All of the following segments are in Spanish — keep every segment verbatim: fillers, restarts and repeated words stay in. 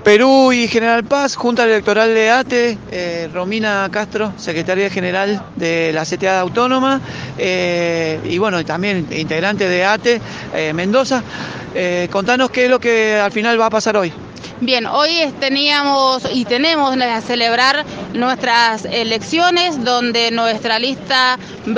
Perú y General Paz, Junta Electoral de ATE, eh, Romina Castro, Secretaria General de la C T A Autónoma, eh, y bueno, también integrante de ATE, eh, Mendoza. Eh, contanos qué es lo que al final va a pasar hoy. Bien, hoy teníamos y tenemos a celebrar nuestras elecciones, donde nuestra lista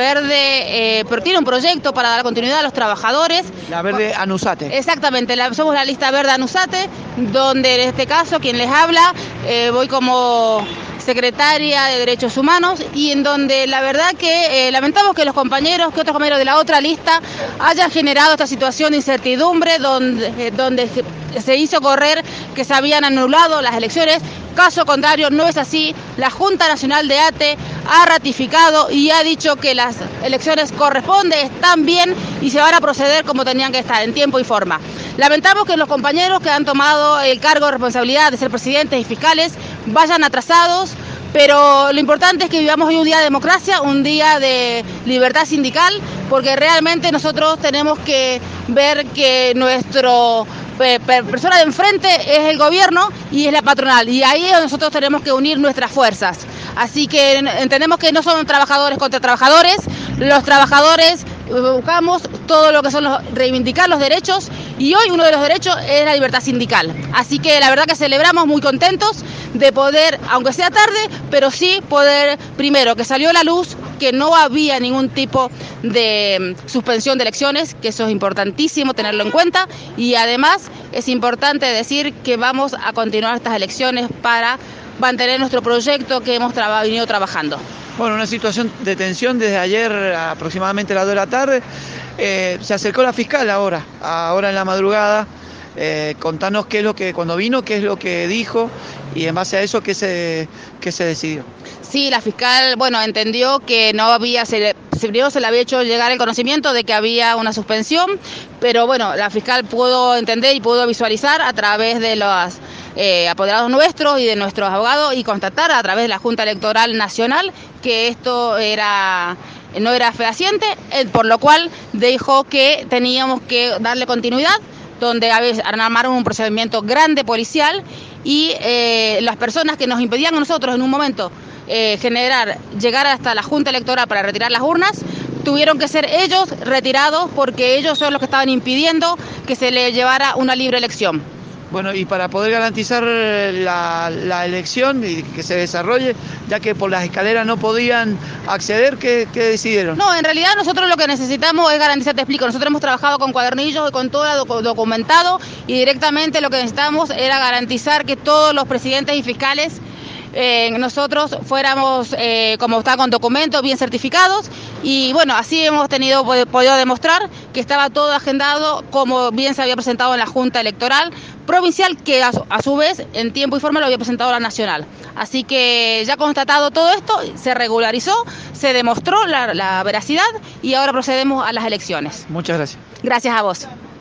verde eh, tiene un proyecto para dar continuidad a los trabajadores. La verde Anusate. Exactamente, la, somos la lista verde Anusate, donde en este caso quien les habla, eh, voy como secretaria de Derechos Humanos, y en donde la verdad que eh, lamentamos que los compañeros, que otros compañeros de la otra lista hayan generado esta situación de incertidumbre, donde, eh, donde se hizo correr que se habían anulado las elecciones. Caso contrario, no es así. La Junta Nacional de ATE ha ratificado y ha dicho que las elecciones corresponden, están bien y se van a proceder como tenían que estar, en tiempo y forma. Lamentamos que los compañeros que han tomado el cargo de responsabilidad de ser presidentes y fiscales vayan atrasados, pero lo importante es que vivamos hoy un día de democracia, un día de libertad sindical, porque realmente nosotros tenemos que ver que nuestro persona de enfrente es el gobierno y es la patronal, y ahí es donde nosotros tenemos que unir nuestras fuerzas. Así que entendemos que no son trabajadores contra trabajadores, los trabajadores buscamos todo lo que son los, reivindicar los derechos, y hoy uno de los derechos es la libertad sindical. Así que la verdad que celebramos muy contentos de poder, aunque sea tarde, pero sí poder, primero, que salió a la luz que no había ningún tipo de suspensión de elecciones, que eso es importantísimo tenerlo en cuenta, y además es importante decir que vamos a continuar estas elecciones para mantener nuestro proyecto que hemos traba, venido trabajando. Bueno, una situación de tensión desde ayer aproximadamente a las dos de la tarde. Eh, se acercó la fiscal ahora, ahora en la madrugada. Eh, contanos qué es lo que, cuando vino, qué es lo que dijo y en base a eso qué se, qué se decidió. Sí, la fiscal, bueno, entendió que no había, se, primero se le había hecho llegar el conocimiento de que había una suspensión, pero bueno, la fiscal pudo entender y pudo visualizar a través de los eh, apoderados nuestros y de nuestros abogados y constatar a través de la Junta Electoral Nacional que esto era... no era fehaciente, por lo cual dijo que teníamos que darle continuidad, donde armaron un procedimiento grande policial y eh, las personas que nos impedían a nosotros en un momento eh, generar, llegar hasta la Junta Electoral para retirar las urnas, tuvieron que ser ellos retirados porque ellos son los que estaban impidiendo que se le llevara una libre elección. Bueno, y para poder garantizar la, la elección y que se desarrolle, ya que por las escaleras no podían acceder, ¿qué, qué decidieron? No, en realidad nosotros lo que necesitamos es garantizar, te explico, nosotros hemos trabajado con cuadernillos y con todo documentado, y directamente lo que necesitamos era garantizar que todos los presidentes y fiscales Eh, nosotros fuéramos, eh, como está con documentos bien certificados, y bueno, así hemos tenido podido demostrar que estaba todo agendado como bien se había presentado en la Junta Electoral Provincial, que a su, a su vez en tiempo y forma lo había presentado la Nacional. Así que ya constatado todo esto, se regularizó, se demostró la, la veracidad y ahora procedemos a las elecciones. Muchas gracias. Gracias a vos.